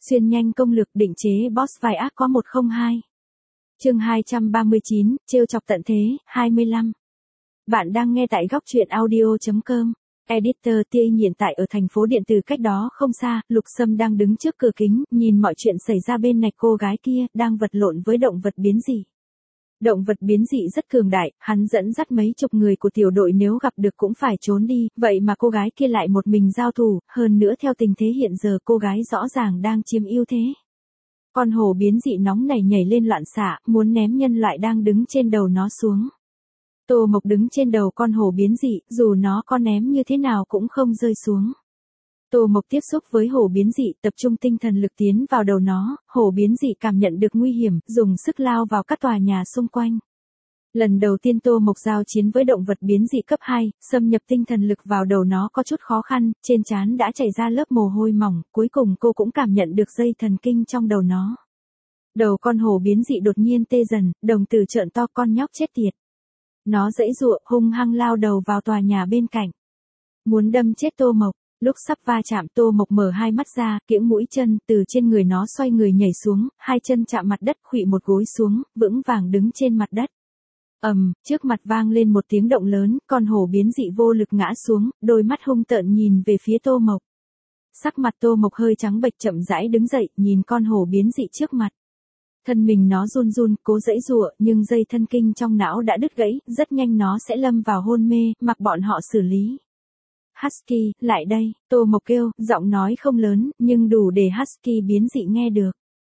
Xuyên nhanh công lược định chế boss vai ác có 102. Chương 239, trêu chọc tận thế, 25. Bạn đang nghe tại góc truyện audio.com. Editor Tia hiện tại ở thành phố điện tử cách đó không xa, Lục Sâm đang đứng trước cửa kính, nhìn mọi chuyện xảy ra bên này. Cô gái kia đang vật lộn với động vật biến dị. Động vật biến dị rất cường đại, hắn dẫn dắt mấy chục người của tiểu đội nếu gặp được cũng phải trốn đi, vậy mà cô gái kia lại một mình giao thủ, hơn nữa theo tình thế hiện giờ cô gái rõ ràng đang chiếm ưu thế. Con hổ biến dị nóng này nhảy lên loạn xạ, muốn ném nhân loại đang đứng trên đầu nó xuống. Tô Mộc đứng trên đầu con hổ biến dị, dù nó có ném như thế nào cũng không rơi xuống. Tô Mộc tiếp xúc với hổ biến dị, tập trung tinh thần lực tiến vào đầu nó, hổ biến dị cảm nhận được nguy hiểm, dùng sức lao vào các tòa nhà xung quanh. Lần đầu tiên Tô Mộc giao chiến với động vật biến dị cấp 2, xâm nhập tinh thần lực vào đầu nó có chút khó khăn, trên trán đã chảy ra lớp mồ hôi mỏng, cuối cùng cô cũng cảm nhận được dây thần kinh trong đầu nó. Đầu con hổ biến dị đột nhiên tê dần, đồng tử trợn to, con nhóc chết tiệt. Nó giãy giụa, hung hăng lao đầu vào tòa nhà bên cạnh. Muốn đâm chết Tô Mộc. Lúc sắp va chạm, Tô Mộc mở hai mắt ra, kiễng mũi chân, từ trên người nó xoay người nhảy xuống, hai chân chạm mặt đất, khuỵu một gối xuống, vững vàng đứng trên mặt đất. Trước mặt vang lên một tiếng động lớn, con hổ biến dị vô lực ngã xuống, đôi mắt hung tợn nhìn về phía Tô Mộc. Sắc mặt Tô Mộc hơi trắng bệch, chậm rãi đứng dậy, nhìn con hổ biến dị trước mặt. Thân mình nó run run, cố giãy giụa, nhưng dây thần kinh trong não đã đứt gãy, rất nhanh nó sẽ lâm vào hôn mê, mặc bọn họ xử lý. Husky, lại đây, Tô Mộc kêu, giọng nói không lớn, nhưng đủ để Husky biến dị nghe được.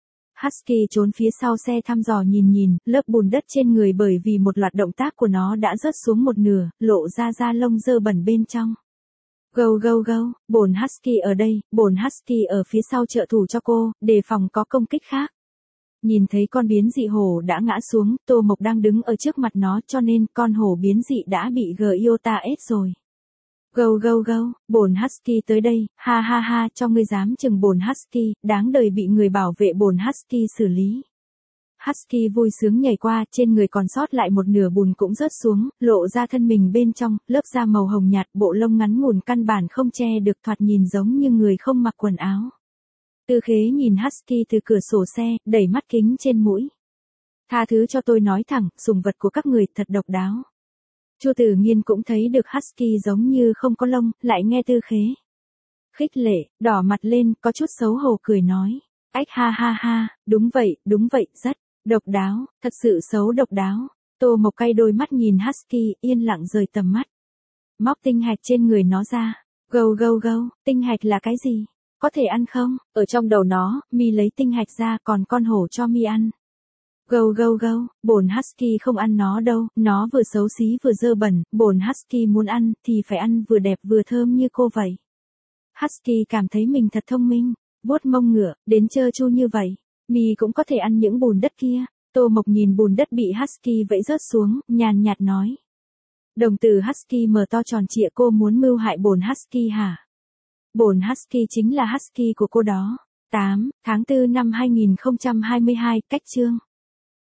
Husky trốn phía sau xe thăm dò nhìn, lớp bùn đất trên người bởi vì một loạt động tác của nó đã rớt xuống một nửa, lộ ra da lông dơ bẩn bên trong. Gâu gâu gâu, bổn Husky ở đây, bổn Husky ở phía sau trợ thủ cho cô, đề phòng có công kích khác. Nhìn thấy con biến dị hổ đã ngã xuống, Tô Mộc đang đứng ở trước mặt nó, cho nên con hổ biến dị đã bị Giota S rồi. Gâu gâu gâu, bổn Husky tới đây, ha ha ha, cho ngươi dám chừng bổn Husky, đáng đời bị người bảo vệ bổn Husky xử lý. Husky vui sướng nhảy qua, trên người còn sót lại một nửa bùn cũng rớt xuống, lộ ra thân mình bên trong, lớp da màu hồng nhạt, bộ lông ngắn ngủn căn bản không che được, thoạt nhìn giống như người không mặc quần áo. Tư Khế nhìn Husky từ cửa sổ xe, đẩy mắt kính trên mũi. Tha thứ cho tôi nói thẳng, sủng vật của các người thật độc đáo. Chu Tử Nghiên cũng thấy được Husky giống như không có lông, lại nghe Tư Khế khích lệ, đỏ mặt lên, có chút xấu hổ cười nói. Ách ha ha ha, đúng vậy, rất độc đáo, thật sự xấu độc đáo. Tô Mộc cay đôi mắt nhìn Husky, yên lặng rời tầm mắt. Móc tinh hạch trên người nó ra. Gâu gâu gâu, tinh hạch là cái gì? Có thể ăn không? Ở trong đầu nó, mi lấy tinh hạch ra, còn con hổ cho mi ăn. Gâu gâu gâu, bổn Husky không ăn nó đâu, nó vừa xấu xí vừa dơ bẩn, bổn Husky muốn ăn thì phải ăn vừa đẹp vừa thơm như cô vậy. Husky cảm thấy mình thật thông minh, vuốt mông ngựa, đến trơ chu như vậy, mi cũng có thể ăn những bùn đất kia. Tô Mộc nhìn bùn đất bị Husky vẫy rớt xuống, nhàn nhạt nói. Đồng tử Husky mở to tròn trịa, cô muốn mưu hại bổn Husky hả? Bổn Husky chính là Husky của cô đó. 8 tháng 4 năm 2022, cách chương.